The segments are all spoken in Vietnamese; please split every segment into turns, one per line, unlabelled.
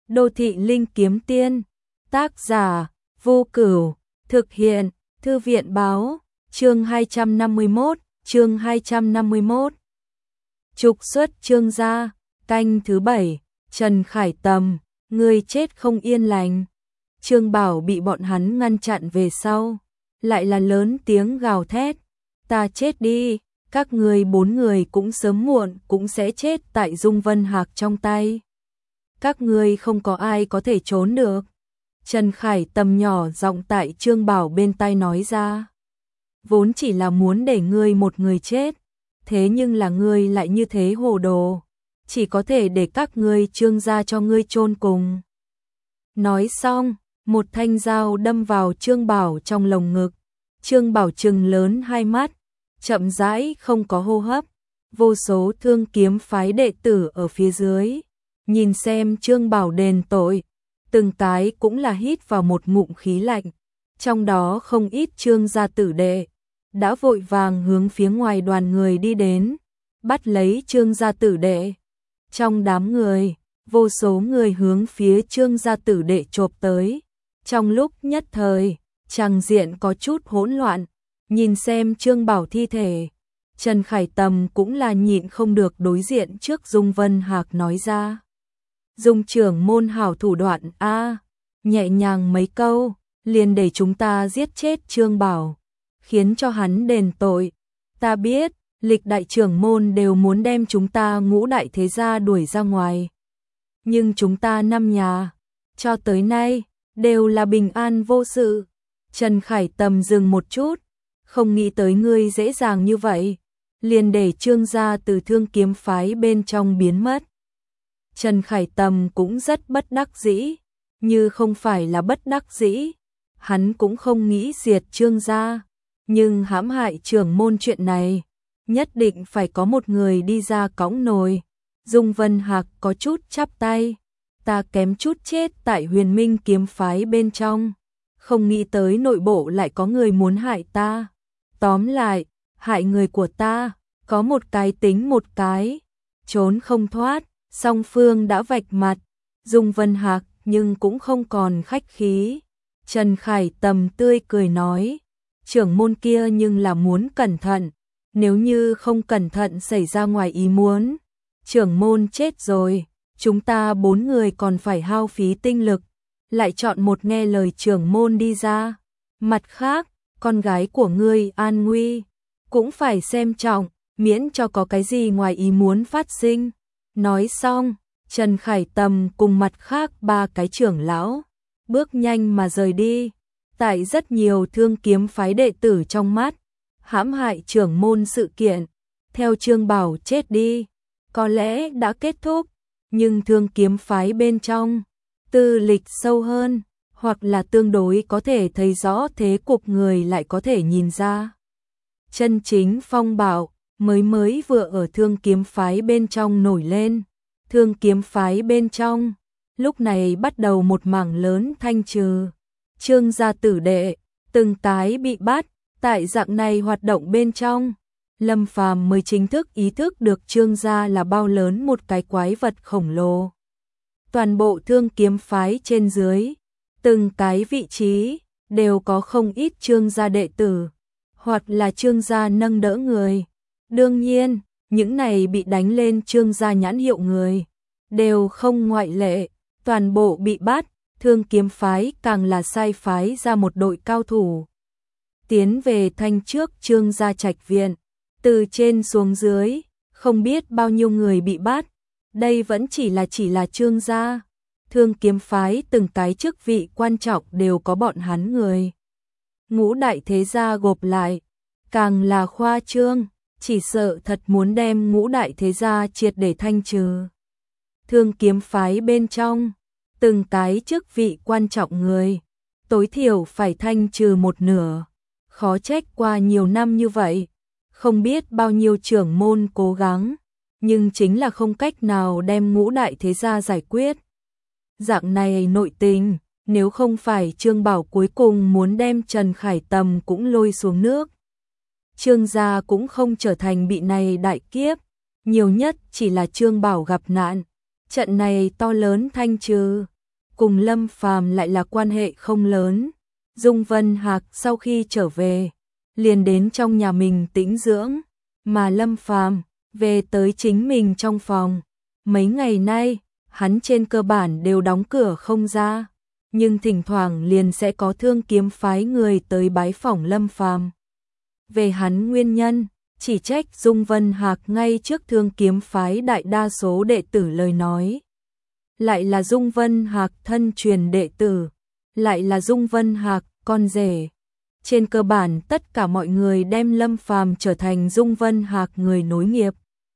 Đô thị linh kiếm tiên. Tác giả Vô Cửu. Thực hiện Thư viện báo. Chương 251. Trục xuất Trương gia. Canh thứ 7. Trần Khải Tầm. Người chết không yên lành. Trương Bảo bị bọn hắn ngăn chặn về sau, lại là lớn tiếng gào thét. Ta chết đi, các người 4 người cũng sớm muộn cũng sẽ chết tại Dung Vân Hạc trong tay. Các ngươi không có ai có thể trốn được. Trần Khải Tầm nhỏ giọng tại Trương Bảo bên tai nói ra. Vốn chỉ là muốn để ngươi một người chết, thế nhưng là ngươi lại như thế hồ đồ, chỉ có thể để các ngươi Trương gia cho ngươi chôn cùng. Nói xong, một thanh dao đâm vào Trương Bảo trong lồng ngực. Trương Bảo trừng lớn hai mắt, chậm rãi không có hô hấp. Vô số Thương Kiếm phái đệ tử ở phía dưới, nhìn xem Trương Bảo đền tội, từng cái cũng là hít vào một ngụm khí lạnh. Trong đó không ít Trương gia tử đệ đã vội vàng hướng phía ngoài đoàn người đi đến, bắt lấy Trương gia tử đệ. Trong đám người, vô số người hướng phía Trương gia tử đệ chộp tới. Trong lúc nhất thời, tràng diện có chút hỗn loạn. Nhìn xem Trương Bảo thi thể, Trần Khải Tầm cũng là nhịn không được đối diện trước Dung Vân Hạc nói ra. Dung trưởng môn hảo thủ đoạn a, nhẹ nhàng mấy câu, liền để chúng ta giết chết Trương Bảo, khiến cho hắn đền tội. Ta biết, lịch đại trưởng môn đều muốn đem chúng ta Ngũ đại thế gia đuổi ra ngoài. Nhưng chúng ta năm nhà, cho tới nay, đều là bình an vô sự. Trần Khải Tầm dừng một chút, không nghĩ tới ngươi dễ dàng như vậy, liền để Trương gia từ Thương Kiếm phái bên trong biến mất. Trần Khải Tầm cũng rất bất đắc dĩ, như không phải là bất đắc dĩ, hắn cũng không nghĩ diệt Trương gia, nhưng hãm hại trưởng môn chuyện này, nhất định phải có một người đi ra cõng nồi. Dung Vân Hạc có chút chắp tay, ta kém chút chết tại Huyền Minh kiếm phái bên trong, không nghĩ tới nội bộ lại có người muốn hại ta. Tóm lại, hại người của ta, có một cái tính một cái, trốn không thoát. Song phương đã vạch mặt, Dung Vân Hạc nhưng cũng không còn khách khí. Trần Khải Tầm tươi cười nói, trưởng môn kia nhưng là muốn cẩn thận, nếu như không cẩn thận xảy ra ngoài ý muốn, trưởng môn chết rồi, chúng ta 4 người còn phải hao phí tinh lực, lại chọn một nghe lời trưởng môn đi ra. Mặt khác, con gái của ngươi an nguy, cũng phải xem trọng, miễn cho có cái gì ngoài ý muốn phát sinh. Nói xong, Trần Khải Tầm cùng mặt khác 3 cái trưởng lão, bước nhanh mà rời đi. Tại rất nhiều Thương Kiếm phái đệ tử trong mắt, hãm hại trưởng môn sự kiện, theo Trương Bảo chết đi, có lẽ đã kết thúc, nhưng Thương Kiếm phái bên trong, tư lịch sâu hơn, hoặc là tương đối có thể thấy rõ thế cục người lại có thể nhìn ra. Chân chính phong bạo, mới vừa ở Thương Kiếm phái bên trong nổi lên. Thương Kiếm phái bên trong, lúc này bắt đầu một mảng lớn thanh trừ. Trương gia tử đệ, từng cái bị bắt, tại dạng này hoạt động bên trong, Lâm Phàm mới chính thức ý thức được Trương gia là bao lớn một cái quái vật khổng lồ. Toàn bộ Thương Kiếm phái trên dưới, từng cái vị trí, đều có không ít Trương gia đệ tử, hoặc là Trương gia nâng đỡ người. Đương nhiên, những này bị đánh lên Trương gia nhãn hiệu người, đều không ngoại lệ, toàn bộ bị bắt. Thương Kiếm phái càng là sai phái ra một đội cao thủ, tiến về thanh trước Trương gia trạch viện, từ trên xuống dưới, không biết bao nhiêu người bị bắt. Đây vẫn chỉ là Trương gia. Thương Kiếm phái từng cái chức vị quan trọng đều có bọn hắn người. Ngũ đại thế gia gộp lại, càng là khoa trương, chỉ sợ thật muốn đem ngũ đại thế gia triệt để thanh trừ. Thương Kiếm phái bên trong, từng cái chức vị quan trọng người, tối thiểu phải thanh trừ một nửa. Khó trách qua nhiều năm như vậy, không biết bao nhiêu trưởng môn cố gắng, nhưng chính là không cách nào đem ngũ đại thế gia giải quyết. Dạng này nội tình, nếu không phải Trương Bảo cuối cùng muốn đem Trần Khải Tầm cũng lôi xuống nước, Trương gia cũng không trở thành bị này đại kiếp, nhiều nhất chỉ là Trương Bảo gặp nạn. Trận này to lớn thanh trừ, cùng Lâm Phàm lại là quan hệ không lớn. Dung Vân Hạc sau khi trở về, liền đến trong nhà mình tĩnh dưỡng, mà Lâm Phàm về tới chính mình trong phòng. Mấy ngày nay, hắn trên cơ bản đều đóng cửa không ra, nhưng thỉnh thoảng liền sẽ có Thương Kiếm phái người tới bái phỏng Lâm Phàm. Về hắn nguyên nhân, chỉ trách Dung Vân Hạc ngay trước Thương Kiếm phái đại đa số đệ tử lời nói. Lại là Dung Vân Hạc thân truyền đệ tử, lại là Dung Vân Hạc con rể. Trên cơ bản tất cả mọi người đem Lâm Phàm trở thành Dung Vân Hạc người nối nghiệp.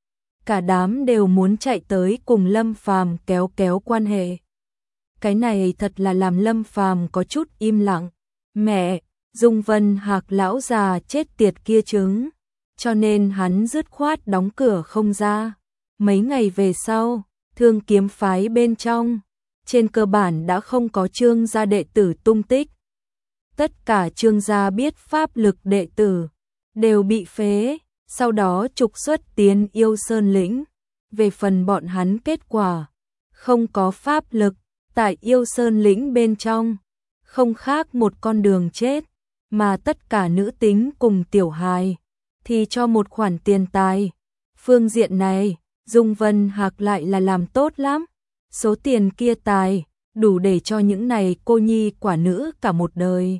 Cả đám đều muốn chạy tới cùng Lâm Phàm kéo kéo quan hệ. Cái này thật là làm Lâm Phàm có chút im lặng. Mẹ, Dung Vân Hạc lão già chết tiệt kia chứng, cho nên hắn dứt khoát đóng cửa không ra. Mấy ngày về sau, Thương Kiếm phái bên trong, trên cơ bản đã không có Trương gia đệ tử tung tích. Tất cả Trương gia biết pháp lực đệ tử đều bị phế, sau đó trục xuất tiến Yêu Sơn lĩnh. Về phần bọn hắn kết quả, không có pháp lực, tại Yêu Sơn lĩnh bên trong, không khác một con đường chết, mà tất cả nữ tính cùng tiểu hài thì cho một khoản tiền tài. Phương diện này, Dung Vân Hạc lại là làm tốt lắm. Số tiền kia tài, đủ để cho những này cô nhi quả nữ cả một đời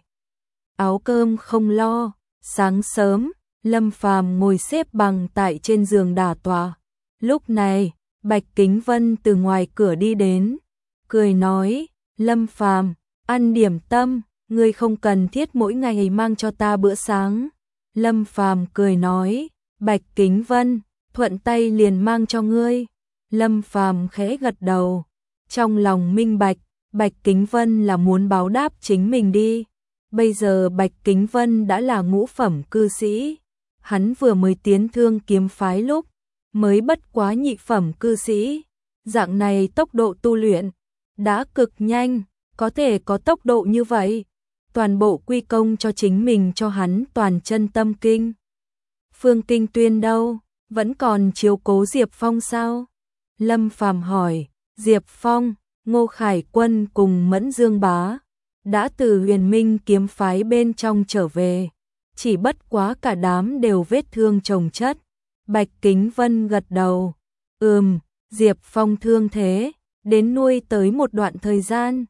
áo cơm không lo. Sáng sớm, Lâm Phàm ngồi xếp bằng tại trên giường đả tọa. Lúc này, Bạch Kính Vân từ ngoài cửa đi đến, cười nói: "Lâm Phàm, ăn điểm tâm, ngươi không cần thiết mỗi ngày mang cho ta bữa sáng." Lâm Phàm cười nói: "Bạch Kính Vân, thuận tay liền mang cho ngươi." Lâm Phàm khẽ gật đầu, trong lòng minh bạch, Bạch Kính Vân là muốn báo đáp chính mình đi. Bây giờ Bạch Kính Vân đã là ngũ phẩm cư sĩ, hắn vừa mới tiến Thương Kiếm phái lúc mới bất quá nhị phẩm cư sĩ, dạng này tốc độ tu luyện đã cực nhanh, có thể có tốc độ như vậy, toàn bộ quy công cho chính mình, cho hắn toàn chân tâm kinh. Phương Kinh Tuyên đâu, vẫn còn chiếu cố Diệp Phong sao? Lâm Phàm hỏi. Diệp Phong, Ngô Khải Quân cùng Mẫn Dương Bá đã từ Huyền Minh kiếm phái bên trong trở về, chỉ bất quá cả đám đều vết thương chồng chất. Bạch Kính Vân gật đầu. Diệp Phong thương thế, đến nuôi tới một đoạn thời gian.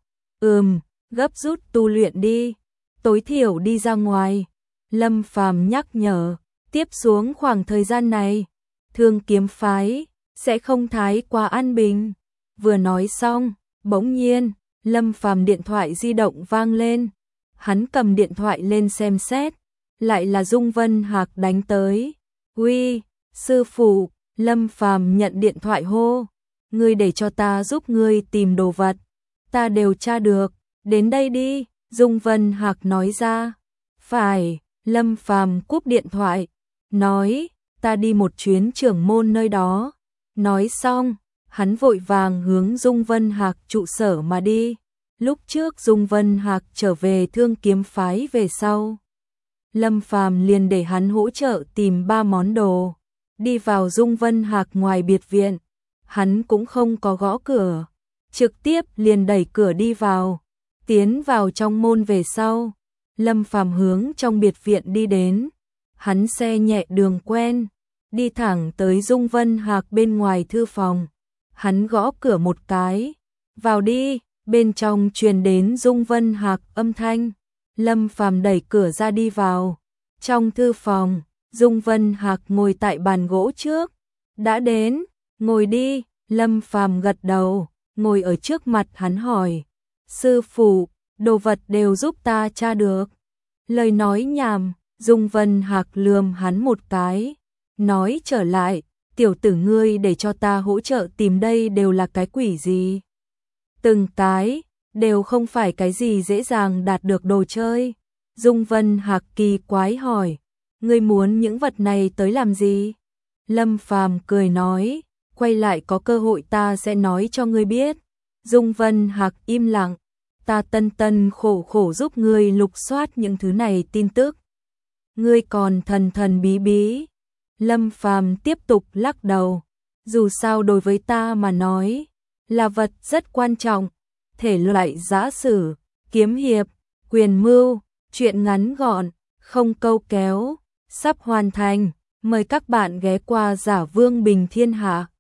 Gấp rút tu luyện đi, tối thiểu đi ra ngoài. Lâm Phàm nhắc nhở, tiếp xuống khoảng thời gian này, Thương Kiếm phái sẽ không thái quá an bình. Vừa nói xong, bỗng nhiên, Lâm Phàm điện thoại di động vang lên. Hắn cầm điện thoại lên xem xét, lại là Dung Vân Hạc đánh tới. "Uy, sư phụ." Lâm Phàm nhận điện thoại hô: "Ngươi để cho ta giúp ngươi tìm đồ vật, ta đều tra được, đến đây đi." Dung Vân Hạc nói ra. "Phải." Lâm Phàm cúp điện thoại, nói: "Ta đi một chuyến trưởng môn nơi đó." Nói xong, hắn vội vàng hướng Dung Vân Hạc trụ sở mà đi. Lúc trước Dung Vân Hạc trở về Thương Kiếm phái về sau, Lâm Phàm liền để hắn hỗ trợ tìm 3 món đồ. Đi vào Dung Vân Hạc ngoài biệt viện, hắn cũng không có gõ cửa, trực tiếp liền đẩy cửa đi vào. Tiến vào trong môn về sau, Lâm Phàm hướng trong biệt viện đi đến. Hắn xe nhẹ đường quen, đi thẳng tới Dung Vân Hạc bên ngoài thư phòng. Hắn gõ cửa một cái, "Vào đi." Bên trong truyền đến Dung Vân Hạc âm thanh. Lâm Phàm đẩy cửa ra đi vào. Trong thư phòng, Dung Vân Hạc ngồi tại bàn gỗ trước. "Đã đến, ngồi đi." Lâm Phàm gật đầu, ngồi ở trước mặt hắn hỏi: "Sư phụ, đồ vật đều giúp ta tra được." Lời nói nhảm, Dung Vân Hạc lườm hắn một cái, nói trở lại: "Tiểu tử ngươi để cho ta hỗ trợ tìm đây đều là cái quỷ gì? Từng cái đều không phải cái gì dễ dàng đạt được đồ chơi." Dung Vân Hạc kỳ quái hỏi: "Ngươi muốn những vật này tới làm gì?" Lâm Phàm cười nói: "Quay lại có cơ hội ta sẽ nói cho ngươi biết." Dung Vân Hạc im lặng: "Ta tân tân khổ khổ giúp ngươi lục soát những thứ này tin tức, ngươi còn thần thần bí bí." Lâm Phàm tiếp tục lắc đầu: "Dù sao đối với ta mà nói, là vật rất quan trọng, thể loại giã sử, kiếm hiệp, quyền mưu, truyện ngắn gọn, không câu kéo, sắp hoàn thành. Mời các bạn ghé qua Giả Vương Bình Thiên Hạ.